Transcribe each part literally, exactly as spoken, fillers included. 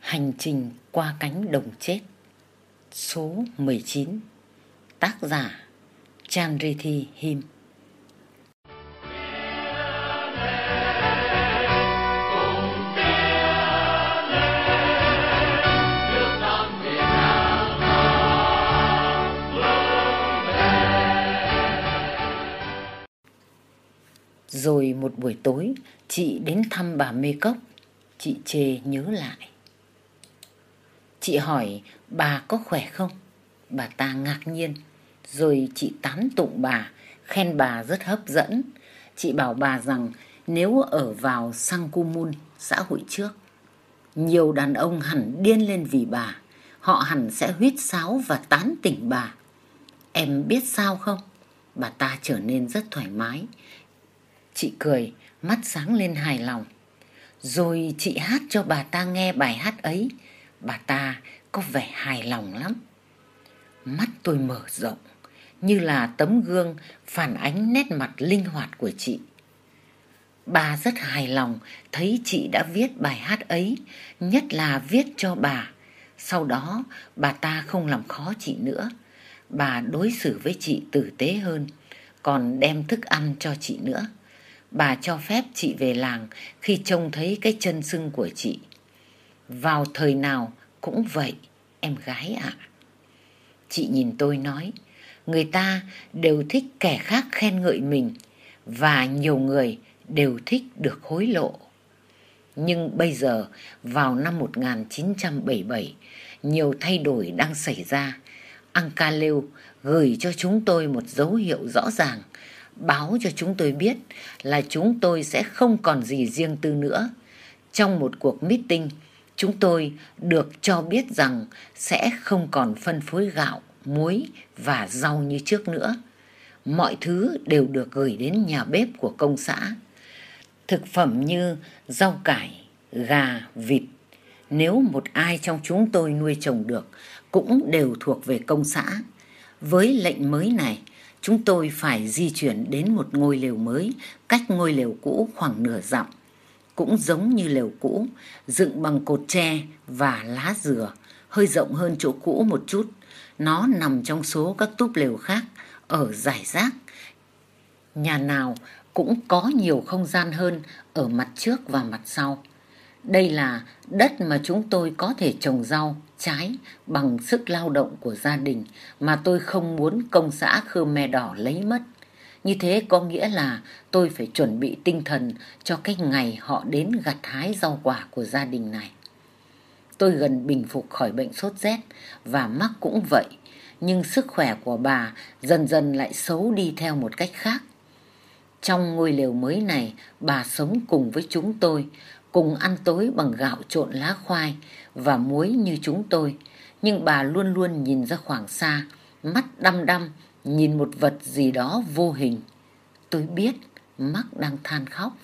Hành trình qua cánh đồng chết. Số mười chín. Tác giả Chanrithi Him. Rồi một buổi tối, chị đến thăm bà Mê Cốc. Chị chê nhớ lại. Chị hỏi bà có khỏe không? Bà ta ngạc nhiên. Rồi chị tán tụng bà, khen bà rất hấp dẫn. Chị bảo bà rằng nếu ở vào Sangkumun, xã hội trước, nhiều đàn ông hẳn điên lên vì bà. Họ hẳn sẽ huýt sáo và tán tỉnh bà. Em biết sao không? Bà ta trở nên rất thoải mái. Chị cười, mắt sáng lên hài lòng. Rồi chị hát cho bà ta nghe bài hát ấy. Bà ta có vẻ hài lòng lắm. Mắt tôi mở rộng, như là tấm gương phản ánh nét mặt linh hoạt của chị. Bà rất hài lòng thấy chị đã viết bài hát ấy, nhất là viết cho bà. Sau đó bà ta không làm khó chị nữa. Bà đối xử với chị tử tế hơn, còn đem thức ăn cho chị nữa. Bà cho phép chị về làng khi trông thấy cái chân sưng của chị. Vào thời nào cũng vậy, em gái ạ. Chị nhìn tôi nói, người ta đều thích kẻ khác khen ngợi mình, và nhiều người đều thích được hối lộ. Nhưng bây giờ, vào năm một nghìn chín trăm bảy mươi bảy, nhiều thay đổi đang xảy ra. Ankaleu gửi cho chúng tôi một dấu hiệu rõ ràng, báo cho chúng tôi biết là chúng tôi sẽ không còn gì riêng tư nữa. Trong một cuộc meeting, chúng tôi được cho biết rằng sẽ không còn phân phối gạo, muối và rau như trước nữa. Mọi thứ đều được gửi đến nhà bếp của công xã. Thực phẩm như rau cải, gà, vịt, nếu một ai trong chúng tôi nuôi trồng được, cũng đều thuộc về công xã. Với lệnh mới này, chúng tôi phải di chuyển đến một ngôi lều mới, cách ngôi lều cũ khoảng nửa dặm. Cũng giống như lều cũ, dựng bằng cột tre và lá dừa, hơi rộng hơn chỗ cũ một chút. Nó nằm trong số các túp lều khác, ở rải rác. Nhà nào cũng có nhiều không gian hơn ở mặt trước và mặt sau. Đây là đất mà chúng tôi có thể trồng rau, trái bằng sức lao động của gia đình mà tôi không muốn công xã Khmer Đỏ lấy mất. Như thế có nghĩa là tôi phải chuẩn bị tinh thần cho cái ngày họ đến gặt hái rau quả của gia đình này. Tôi gần bình phục khỏi bệnh sốt rét và Mark cũng vậy, nhưng sức khỏe của bà dần dần lại xấu đi theo một cách khác. Trong ngôi lều mới này, bà sống cùng với chúng tôi, cùng ăn tối bằng gạo trộn lá khoai và muối như chúng tôi, nhưng bà luôn luôn nhìn ra khoảng xa, mắt đăm đăm, nhìn một vật gì đó vô hình. Tôi biết Mark đang than khóc.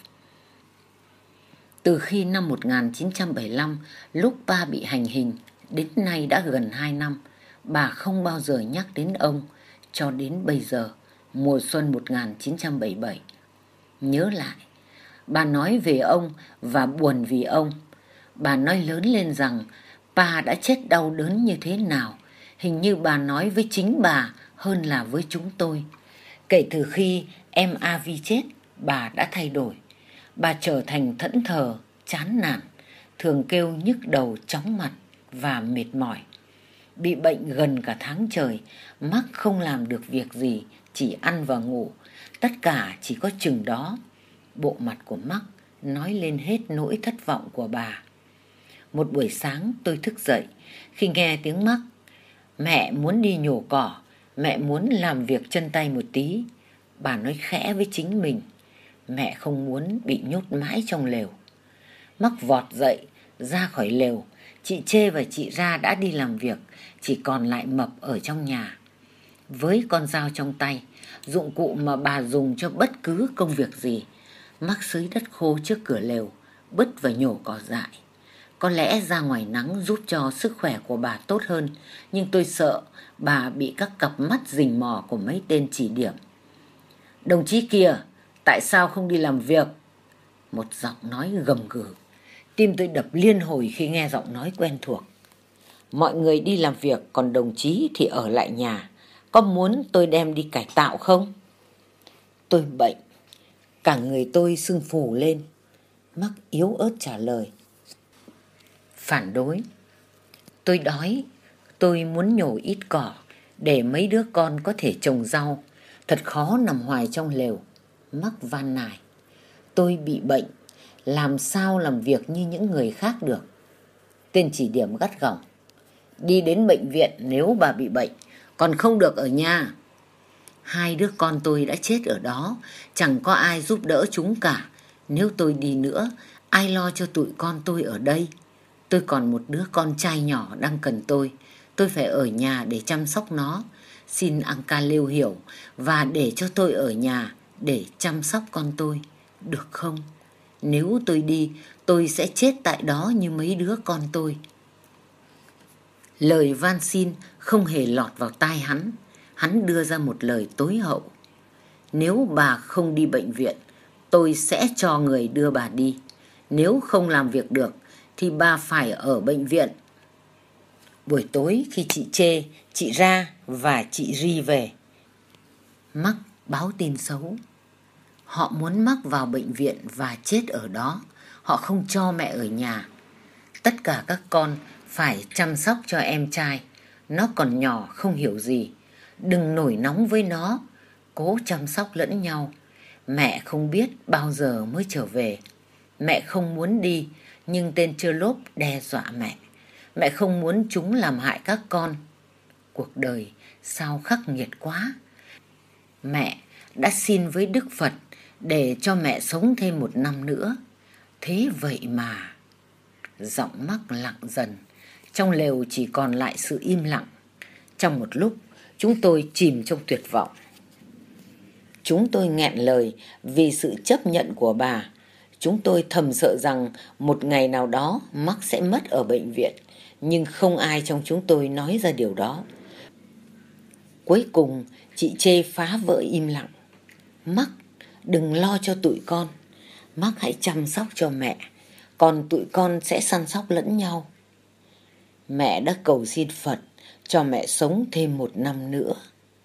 Từ khi năm một nghìn chín trăm bảy mươi lăm, lúc ba bị hành hình, đến nay đã gần hai năm, bà không bao giờ nhắc đến ông, cho đến bây giờ, mùa xuân một nghìn chín trăm bảy mươi bảy. Nhớ lại, bà nói về ông và buồn vì ông. Bà nói lớn lên rằng bà đã chết đau đớn như thế nào. Hình như bà nói với chính bà hơn là với chúng tôi. Kể từ khi em Avi chết, bà đã thay đổi. Bà trở thành thẫn thờ, chán nản, thường kêu nhức đầu, chóng mặt và mệt mỏi. Bị bệnh gần cả tháng trời, Mark không làm được việc gì, chỉ ăn và ngủ. Tất cả chỉ có chừng đó. Bộ mặt của Mark nói lên hết nỗi thất vọng của bà. Một buổi sáng tôi thức dậy khi nghe tiếng Mark. Mẹ muốn đi nhổ cỏ, mẹ muốn làm việc chân tay một tí. Bà nói khẽ với chính mình. Mẹ không muốn bị nhốt mãi trong lều. Mark vọt dậy, ra khỏi lều. Chị Chê và chị Ra đã đi làm việc, chỉ còn lại Mập ở trong nhà. Với con dao trong tay, dụng cụ mà bà dùng cho bất cứ công việc gì, Mark xới đất khô trước cửa lều, bứt và nhổ cỏ dại. Có lẽ ra ngoài nắng giúp cho sức khỏe của bà tốt hơn, nhưng tôi sợ bà bị các cặp mắt rình mò của mấy tên chỉ điểm. Đồng chí kia, tại sao không đi làm việc? Một giọng nói gầm gừ. Tim tôi đập liên hồi khi nghe giọng nói quen thuộc. Mọi người đi làm việc, còn đồng chí thì ở lại nhà. Có muốn tôi đem đi cải tạo không? Tôi bệnh. Cả người tôi sưng phù lên. Mắc yếu ớt trả lời. Phản đối. Tôi đói. Tôi muốn nhổ ít cỏ để mấy đứa con có thể trồng rau. Thật khó nằm hoài trong lều. Mắc van nài. Tôi bị bệnh. Làm sao làm việc như những người khác được? Tên chỉ điểm gắt gỏng. Đi đến bệnh viện nếu bà bị bệnh, còn không được ở nhà. Hai đứa con tôi đã chết ở đó, chẳng có ai giúp đỡ chúng cả. Nếu tôi đi nữa, ai lo cho tụi con tôi ở đây? Tôi còn một đứa con trai nhỏ đang cần tôi. Tôi phải ở nhà để chăm sóc nó. Xin Uncle Lêu hiểu và để cho tôi ở nhà để chăm sóc con tôi, được không? Nếu tôi đi, tôi sẽ chết tại đó như mấy đứa con tôi. Lời van xin không hề lọt vào tai hắn. Hắn đưa ra một lời tối hậu. Nếu bà không đi bệnh viện, tôi sẽ cho người đưa bà đi. Nếu không làm việc được, thì bà phải ở bệnh viện. Buổi tối khi chị Chê, chị Ra và chị Ri về, Mắc báo tin xấu. Họ muốn Mắc vào bệnh viện và chết ở đó. Họ không cho mẹ ở nhà. Tất cả các con phải chăm sóc cho em trai. Nó còn nhỏ không hiểu gì. Đừng nổi nóng với nó. Cố chăm sóc lẫn nhau. Mẹ không biết bao giờ mới trở về. Mẹ không muốn đi, nhưng tên Chơ Lốp đe dọa mẹ. Mẹ không muốn chúng làm hại các con. Cuộc đời sao khắc nghiệt quá. Mẹ đã xin với Đức Phật để cho mẹ sống thêm một năm nữa. Thế vậy mà... Giọng Mắc lặng dần. Trong lều chỉ còn lại sự im lặng. Trong một lúc, chúng tôi chìm trong tuyệt vọng. Chúng tôi nghẹn lời vì sự chấp nhận của bà. Chúng tôi thầm sợ rằng một ngày nào đó Mắc sẽ mất ở bệnh viện. Nhưng không ai trong chúng tôi nói ra điều đó. Cuối cùng, chị Chê phá vỡ im lặng. Mắc, đừng lo cho tụi con. Mắc hãy chăm sóc cho mẹ. Còn tụi con sẽ săn sóc lẫn nhau. Mẹ đã cầu xin Phật cho mẹ sống thêm một năm nữa.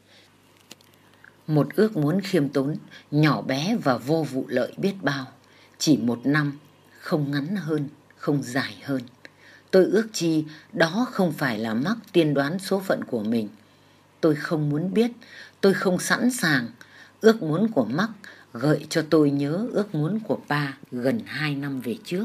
Một ước muốn khiêm tốn, nhỏ bé và vô vụ lợi biết bao. Chỉ một năm, không ngắn hơn, không dài hơn. Tôi ước chi đó không phải là Mắc tiên đoán số phận của mình. Tôi không muốn biết, tôi không sẵn sàng. Ước muốn của Mắc gợi cho tôi nhớ ước muốn của ba gần hai năm về trước.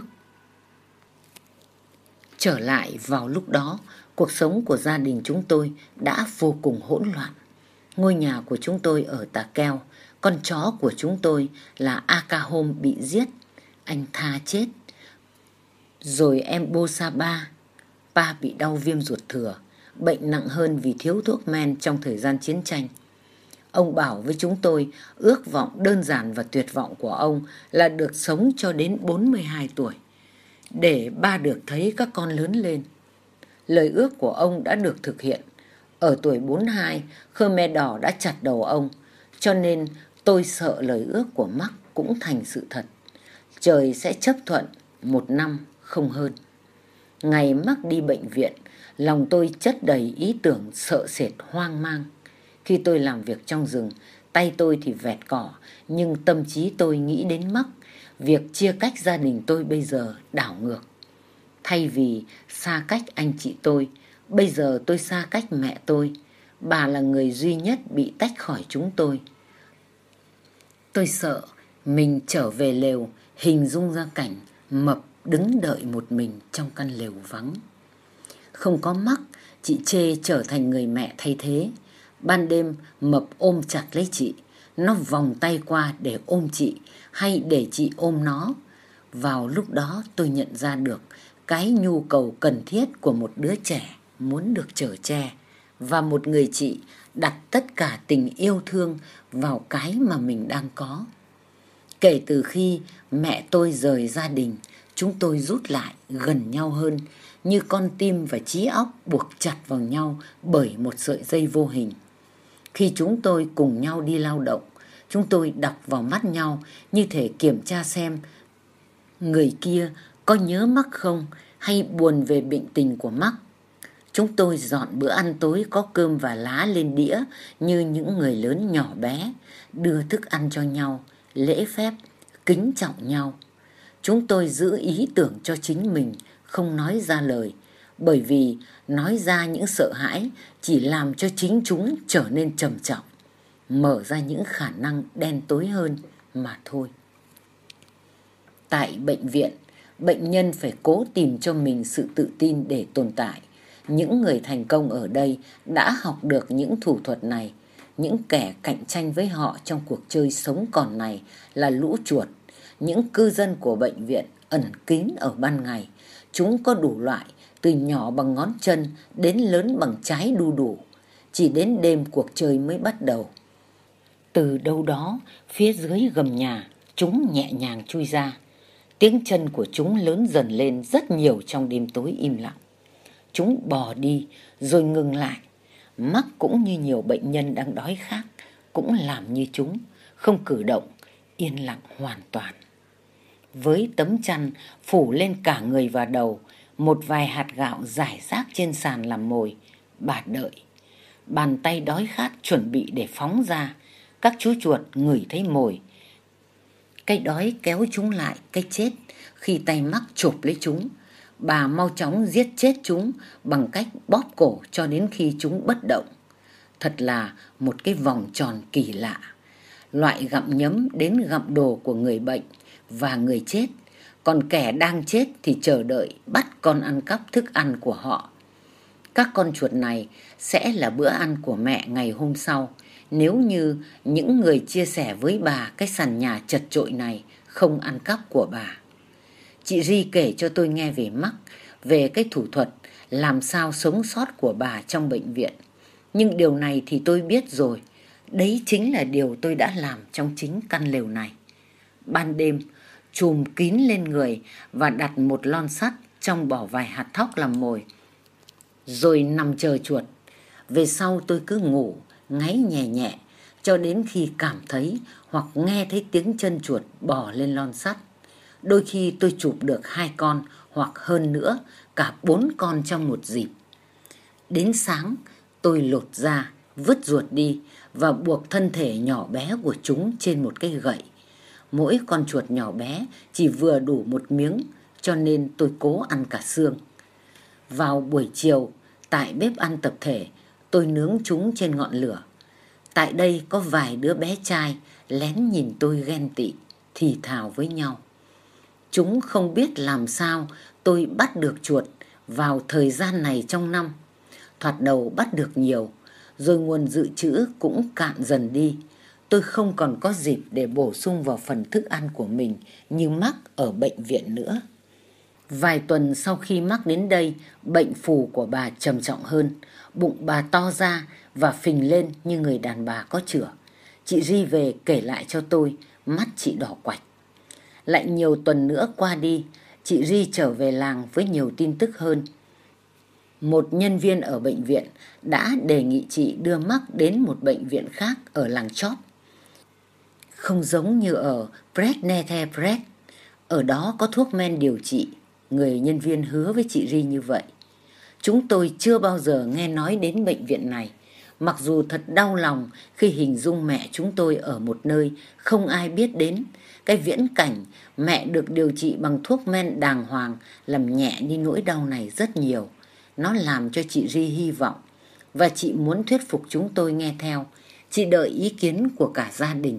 Trở lại vào lúc đó, cuộc sống của gia đình chúng tôi đã vô cùng hỗn loạn. Ngôi nhà của chúng tôi ở Tà Keo, con chó của chúng tôi là Akahom bị giết, anh Tha chết. Rồi em Bosa Ba, ba bị đau viêm ruột thừa, bệnh nặng hơn vì thiếu thuốc men trong thời gian chiến tranh. Ông bảo với chúng tôi ước vọng đơn giản và tuyệt vọng của ông là được sống cho đến bốn mươi hai tuổi, để ba được thấy các con lớn lên. Lời ước của ông đã được thực hiện. Ở tuổi bốn mươi hai, Khmer Đỏ đã chặt đầu ông, cho nên tôi sợ lời ước của Mắc cũng thành sự thật. Trời sẽ chấp thuận một năm không hơn. Ngày Mắc đi bệnh viện, lòng tôi chất đầy ý tưởng sợ sệt hoang mang. Khi tôi làm việc trong rừng, tay tôi thì vẹt cỏ, nhưng tâm trí tôi nghĩ đến Mắc. Việc chia cách gia đình tôi bây giờ đảo ngược. Thay vì xa cách anh chị tôi, bây giờ tôi xa cách mẹ tôi. Bà là người duy nhất bị tách khỏi chúng tôi. Tôi sợ mình trở về lều, hình dung ra cảnh Mập đứng đợi một mình trong căn lều vắng. Không có Mắc, chị Chê trở thành người mẹ thay thế. Ban đêm Mập ôm chặt lấy chị. Nó vòng tay qua để ôm chị hay để chị ôm nó. Vào lúc đó tôi nhận ra được cái nhu cầu cần thiết của một đứa trẻ muốn được chở che, và một người chị đặt tất cả tình yêu thương vào cái mà mình đang có. Kể từ khi mẹ tôi rời gia đình, chúng tôi rút lại gần nhau hơn, như con tim và trí óc buộc chặt vào nhau bởi một sợi dây vô hình. Khi chúng tôi cùng nhau đi lao động, chúng tôi đọc vào mắt nhau như thể kiểm tra xem người kia Có nhớ Mắc không, hay buồn về bệnh tình của Mắc? Chúng tôi dọn bữa ăn tối có cơm và lá lên đĩa như những người lớn nhỏ bé, đưa thức ăn cho nhau, lễ phép, kính trọng nhau. Chúng tôi giữ ý tưởng cho chính mình, không nói ra lời, bởi vì nói ra những sợ hãi chỉ làm cho chính chúng trở nên trầm trọng, mở ra những khả năng đen tối hơn mà thôi. Tại bệnh viện, bệnh nhân phải cố tìm cho mình sự tự tin để tồn tại. Những người thành công ở đây đã học được những thủ thuật này. Những kẻ cạnh tranh với họ trong cuộc chơi sống còn này là lũ chuột, những cư dân của bệnh viện ẩn kín ở ban ngày. Chúng có đủ loại, từ nhỏ bằng ngón chân đến lớn bằng trái đu đủ. Chỉ đến đêm cuộc chơi mới bắt đầu. Từ đâu đó, phía dưới gầm nhà, chúng nhẹ nhàng chui ra. Tiếng chân của chúng lớn dần lên rất nhiều trong đêm tối im lặng. Chúng bò đi rồi ngừng lại. Mắc cũng như nhiều bệnh nhân đang đói khát, cũng làm như chúng, không cử động, yên lặng hoàn toàn. Với tấm chăn phủ lên cả người và đầu, một vài hạt gạo rải rác trên sàn làm mồi, bà đợi. Bàn tay đói khát chuẩn bị để phóng ra. Các chú chuột ngửi thấy mồi. Cái đói kéo chúng lại, cái chết khi tay Mắc chộp lấy chúng. Bà mau chóng giết chết chúng bằng cách bóp cổ cho đến khi chúng bất động. Thật là một cái vòng tròn kỳ lạ. Loại gặm nhấm đến gặm đồ của người bệnh và người chết, còn kẻ đang chết thì chờ đợi bắt con ăn cắp thức ăn của họ. Các con chuột này sẽ là bữa ăn của mẹ ngày hôm sau, nếu như những người chia sẻ với bà cái sàn nhà chật chội này không ăn cắp của bà. Chị Ri kể cho tôi nghe về Mắc, về cái thủ thuật làm sao sống sót của bà trong bệnh viện. Nhưng điều này thì tôi biết rồi. Đấy chính là điều tôi đã làm trong chính căn lều này. Ban đêm, chùm kín lên người và đặt một lon sắt trong bỏ vài hạt thóc làm mồi, rồi nằm chờ chuột. Về sau tôi cứ ngủ, ngáy nhẹ nhẹ, cho đến khi cảm thấy hoặc nghe thấy tiếng chân chuột bò lên lon sắt. Đôi khi tôi chụp được hai con hoặc hơn nữa, cả bốn con trong một dịp. Đến sáng, tôi lột ra, vứt ruột đi và buộc thân thể nhỏ bé của chúng trên một cây gậy. Mỗi con chuột nhỏ bé chỉ vừa đủ một miếng, cho nên tôi cố ăn cả xương. Vào buổi chiều, tại bếp ăn tập thể, tôi nướng chúng trên ngọn lửa. Tại đây có vài đứa bé trai lén nhìn tôi ghen tị, thì thào với nhau. Chúng không biết làm sao tôi bắt được chuột vào thời gian này trong năm. Thoạt đầu bắt được nhiều, rồi nguồn dự trữ cũng cạn dần đi. Tôi không còn có dịp để bổ sung vào phần thức ăn của mình như Mắc ở bệnh viện nữa. Vài tuần sau khi Mắc đến đây, bệnh phù của bà trầm trọng hơn. Bụng bà to ra và phình lên như người đàn bà có chửa. Chị Ri về kể lại cho tôi, mắt chị đỏ quạch. Lại nhiều tuần nữa qua đi, chị Ri trở về làng với nhiều tin tức hơn. Một nhân viên ở bệnh viện đã đề nghị chị đưa Mắc đến một bệnh viện khác ở làng chót. Không giống như ở Brednetebred, ở đó có thuốc men điều trị. Người nhân viên hứa với chị Ri như vậy. Chúng tôi chưa bao giờ nghe nói đến bệnh viện này, mặc dù thật đau lòng khi hình dung mẹ chúng tôi ở một nơi không ai biết đến. Cái viễn cảnh mẹ được điều trị bằng thuốc men đàng hoàng làm nhẹ đi nỗi đau này rất nhiều. Nó làm cho chị Ri hy vọng, và chị muốn thuyết phục chúng tôi nghe theo. Chị đợi ý kiến của cả gia đình.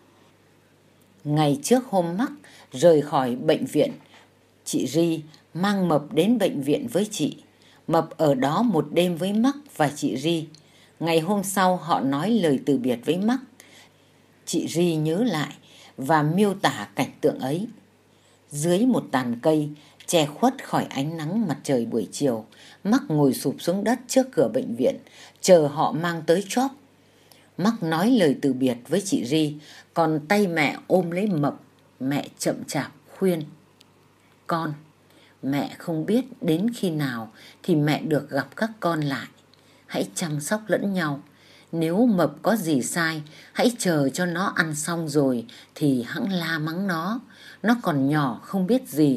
Ngày trước hôm Mắc rời khỏi bệnh viện, chị Ri mang Mập đến bệnh viện với chị. Mập ở đó một đêm với Mắc và chị Ri. Ngày hôm sau họ nói lời từ biệt với Mắc. Chị Ri nhớ lại và miêu tả cảnh tượng ấy. Dưới một tàn cây che khuất khỏi ánh nắng mặt trời buổi chiều, Mắc ngồi sụp xuống đất trước cửa bệnh viện, chờ họ mang tới chóp. Mắc nói lời từ biệt với chị Ri, còn tay mẹ ôm lấy Mập. Mẹ chậm chạp khuyên: Con, mẹ không biết đến khi nào thì mẹ được gặp các con lại. Hãy chăm sóc lẫn nhau. Nếu Mập có gì sai, hãy chờ cho nó ăn xong rồi thì hẵng la mắng nó. Nó còn nhỏ không biết gì.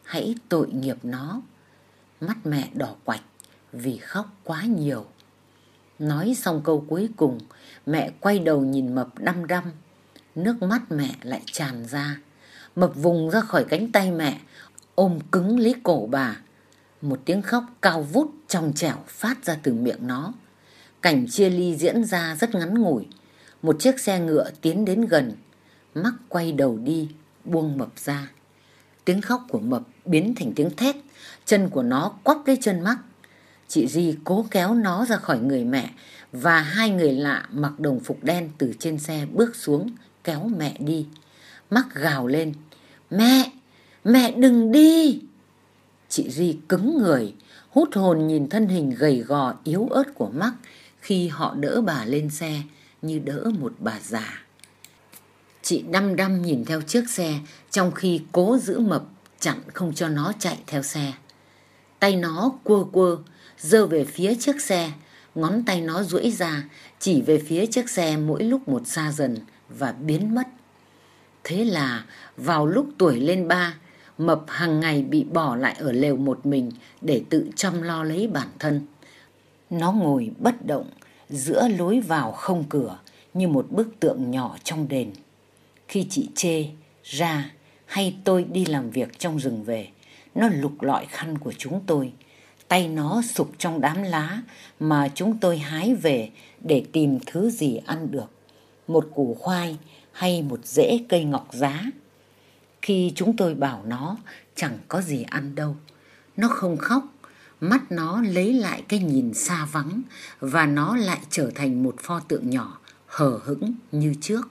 hãy tội nghiệp nó. Mắt mẹ đỏ quạch vì khóc quá nhiều. Nói xong câu cuối cùng, mẹ quay đầu nhìn Mập đăm đăm. Nước mắt mẹ lại tràn ra. Mập vùng ra khỏi cánh tay mẹ, ôm cứng lấy cổ bà. Một tiếng khóc cao vút trong trẻo phát ra từ miệng nó. Cảnh chia ly diễn ra rất ngắn ngủi. Một chiếc xe ngựa tiến đến gần. Mắc quay đầu đi, buông Mập ra. Tiếng khóc của Mập biến thành tiếng thét. Chân của nó quắp lấy chân Mắc. Chị Ri cố kéo nó ra khỏi người mẹ, và hai người lạ mặc đồng phục đen từ trên xe bước xuống kéo mẹ đi. Mắc gào lên: "Mẹ! Mẹ đừng đi!" Chị Ri cứng người, hút hồn nhìn thân hình gầy gò yếu ớt của Mắc khi họ đỡ bà lên xe như đỡ một bà già. Chị đăm đăm nhìn theo chiếc xe trong khi cố giữ Mập chặn không cho nó chạy theo xe. Tay nó quơ quơ giơ về phía chiếc xe, ngón tay nó duỗi ra chỉ về phía chiếc xe mỗi lúc một xa dần và biến mất. Thế là vào lúc tuổi lên ba, Mập hàng ngày bị bỏ lại ở lều một mình để tự chăm lo lấy bản thân. Nó ngồi bất động giữa lối vào không cửa như một bức tượng nhỏ trong đền. Khi chị Chê, Ra hay tôi đi làm việc trong rừng về, nó lục lọi khăn của chúng tôi. Tay nó sục trong đám lá mà chúng tôi hái về để tìm thứ gì ăn được. Một củ khoai hay một rễ cây ngọc giá. Khi chúng tôi bảo nó chẳng có gì ăn đâu, nó không khóc. Mắt nó lấy lại cái nhìn xa vắng và nó lại trở thành một pho tượng nhỏ hờ hững như trước.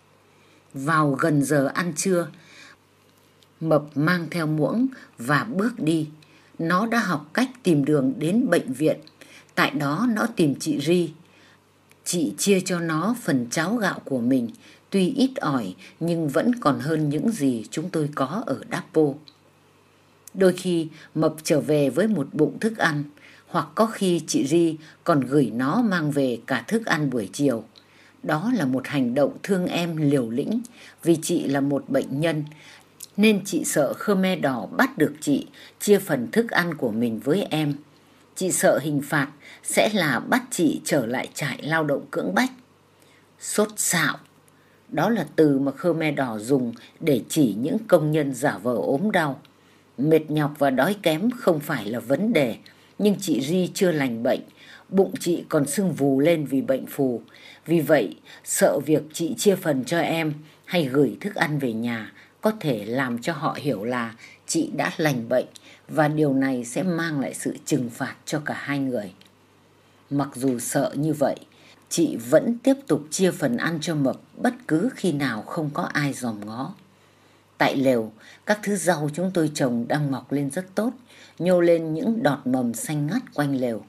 Vào gần giờ ăn trưa, Mập mang theo muỗng và bước đi. Nó đã học cách tìm đường đến bệnh viện. Tại đó nó tìm chị Ri. Chị chia cho nó phần cháo gạo của mình, tuy ít ỏi nhưng vẫn còn hơn những gì chúng tôi có ở Dapo. Đôi khi Mập trở về với một bụng thức ăn, hoặc có khi chị Ri còn gửi nó mang về cả thức ăn buổi chiều. Đó là một hành động thương em liều lĩnh, vì chị là một bệnh nhân, nên chị sợ Khmer Đỏ bắt được chị chia phần thức ăn của mình với em. Chị sợ hình phạt sẽ là bắt chị trở lại trại lao động cưỡng bách. Sốt sạo, đó là từ mà Khmer Đỏ dùng để chỉ những công nhân giả vờ ốm đau. Mệt nhọc và đói kém không phải là vấn đề, nhưng chị Ri chưa lành bệnh, bụng chị còn sưng vù lên vì bệnh phù. Vì vậy, sợ việc chị chia phần cho em hay gửi thức ăn về nhà có thể làm cho họ hiểu là chị đã lành bệnh, và điều này sẽ mang lại sự trừng phạt cho cả hai người. Mặc dù sợ như vậy, chị vẫn tiếp tục chia phần ăn cho Mập bất cứ khi nào không có ai dòm ngó. Tại lều, các thứ rau chúng tôi trồng đang mọc lên rất tốt, nhô lên những đọt mầm xanh ngắt quanh lều.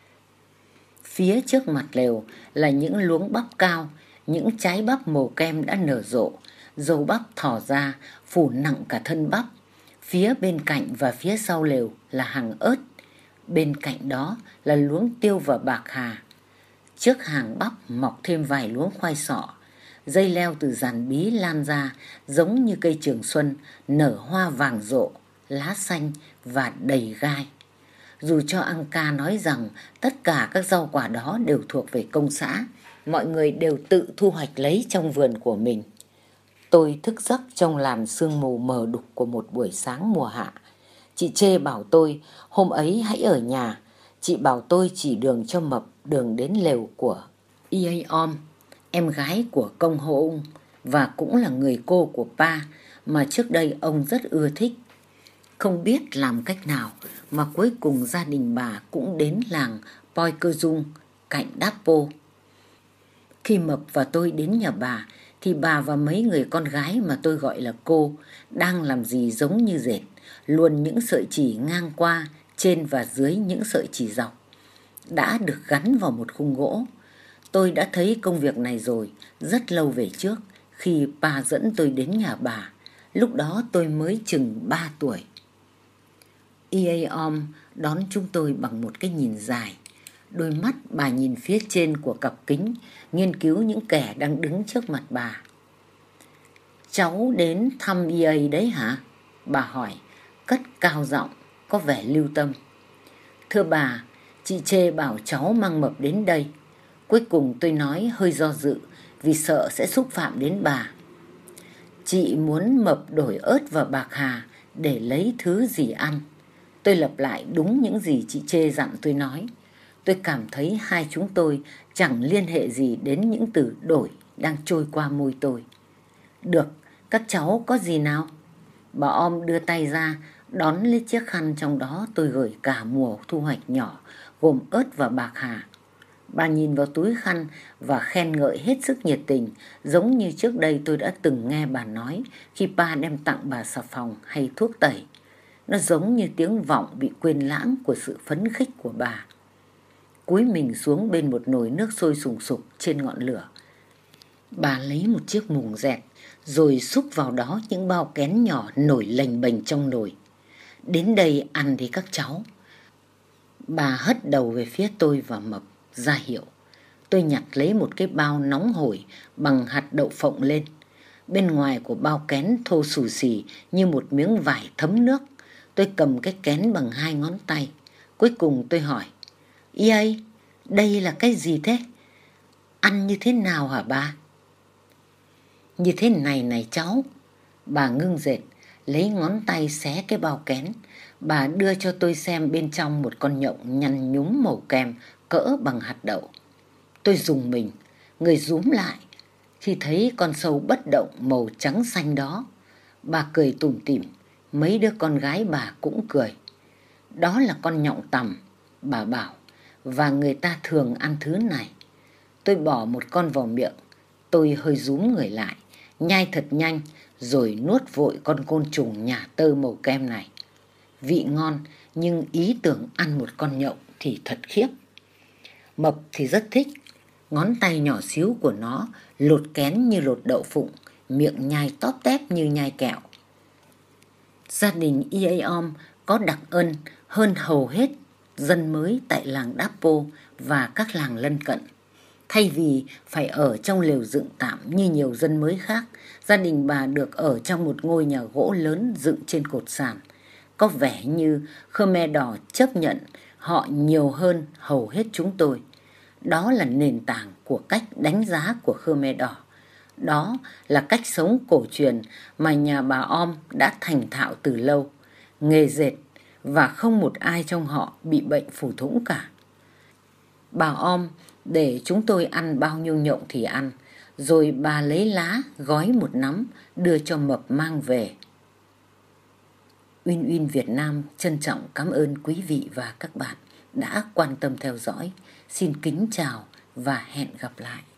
Phía trước mặt lều là những luống bắp cao, những trái bắp màu kem đã nở rộ, dầu bắp thỏ ra, phủ nặng cả thân bắp. Phía bên cạnh và phía sau lều là hàng ớt. Bên cạnh đó là luống tiêu và bạc hà. Trước hàng bắp mọc thêm vài luống khoai sọ. Dây leo từ giàn bí lan ra giống như cây trường xuân, nở hoa vàng rộ, lá xanh và đầy gai. Dù cho Anka nói rằng tất cả các rau quả đó đều thuộc về công xã, mọi người đều tự thu hoạch lấy trong vườn của mình. Tôi thức giấc trong làn sương mù mờ đục của một buổi sáng mùa hạ. Chị Chê bảo tôi hôm ấy hãy ở nhà. Chị bảo tôi chỉ đường cho Mập đường đến lều của Iaiom, em gái của công Hô Ung, và cũng là người cô của Pa mà trước đây ông rất ưa thích. Không biết làm cách nào mà cuối cùng gia đình bà cũng đến làng Poi Cơ Dung cạnh Dapo. Khi Mập và tôi đến nhà bà thì bà và mấy người con gái mà tôi gọi là cô đang làm gì giống như dệt, luồn những sợi chỉ ngang qua, trên và dưới những sợi chỉ dọc, đã được gắn vào một khung gỗ. Tôi đã thấy công việc này rồi, rất lâu về trước, khi bà dẫn tôi đến nhà bà. Lúc đó tôi mới chừng ba tuổi. Iaiom đón chúng tôi bằng một cái nhìn dài. Đôi mắt bà nhìn phía trên của cặp kính, nghiên cứu những kẻ đang đứng trước mặt bà. Cháu đến thăm Iai đấy hả? Bà hỏi. cất cao giọng, có vẻ lưu tâm. Thưa bà, chị Chê bảo cháu mang mập đến đây. Cuối cùng tôi nói hơi do dự vì sợ sẽ xúc phạm đến bà. Chị muốn mập đổi ớt và bạc hà để lấy thứ gì ăn. Tôi lặp lại đúng những gì chị Chê dặn tôi nói. Tôi cảm thấy hai chúng tôi chẳng liên hệ gì đến những từ đổi đang trôi qua môi tôi. Được, các cháu có gì nào? Bà Om đưa tay ra, đón lấy chiếc khăn trong đó tôi gửi cả mùa thu hoạch nhỏ, gồm ớt và bạc hà. Bà nhìn vào túi khăn và khen ngợi hết sức nhiệt tình, giống như trước đây tôi đã từng nghe bà nói khi ba đem tặng bà xà phòng hay thuốc tẩy. Nó giống như tiếng vọng bị quên lãng của sự phấn khích của bà. Cúi mình xuống bên một nồi nước sôi sùng sục trên ngọn lửa. Bà lấy một chiếc mùng dẹt rồi xúc vào đó những bao kén nhỏ nổi lềnh bềnh trong nồi. Đến đây ăn đi các cháu. Bà hất đầu về phía tôi và Mập, ra hiệu. Tôi nhặt lấy một cái bao nóng hổi bằng hạt đậu phộng lên. Bên ngoài của bao kén thô xù xì như một miếng vải thấm nước. Tôi cầm cái kén bằng hai ngón tay. Cuối cùng tôi hỏi, "Ý ấy, đây là cái gì thế? Ăn như thế nào hả bà?" "Như thế này này cháu." Bà ngưng dệt, lấy ngón tay xé cái bao kén. Bà đưa cho tôi xem bên trong một con nhộng nhăn nhúm màu kem cỡ bằng hạt đậu. Tôi rùng mình, người rúm lại khi thấy con sâu bất động màu trắng xanh đó. Bà cười tủm tỉm, mấy đứa con gái bà cũng cười. "Đó là con nhộng tằm," bà bảo, "và người ta thường ăn thứ này." Tôi bỏ một con vào miệng, tôi hơi rúm người lại, nhai thật nhanh rồi nuốt vội con côn trùng nhả tơ màu kem này. Vị ngon, nhưng ý tưởng ăn một con nhộng thì thật khiếp. Mập thì rất thích. Ngón tay nhỏ xíu của nó lột kén như lột đậu phụng, miệng nhai tóp tép như nhai kẹo. Gia đình Iaom có đặc ân hơn hầu hết dân mới tại làng Dapo và các làng lân cận. Thay vì phải ở trong lều dựng tạm như nhiều dân mới khác, gia đình bà được ở trong một ngôi nhà gỗ lớn dựng trên cột sàn. Có vẻ như Khmer Đỏ chấp nhận họ nhiều hơn hầu hết chúng tôi. Đó là nền tảng của cách đánh giá của Khmer Đỏ. Đó là cách sống cổ truyền mà nhà bà Om đã thành thạo từ lâu, nghề dệt, và không một ai trong họ bị bệnh phù thủng cả. Bà Om để chúng tôi ăn bao nhiêu nhộng thì ăn, rồi bà lấy lá gói một nắm đưa cho Mập mang về. Uyên Uyên Việt Nam trân trọng cảm ơn quý vị và các bạn đã quan tâm theo dõi. Xin kính chào và hẹn gặp lại.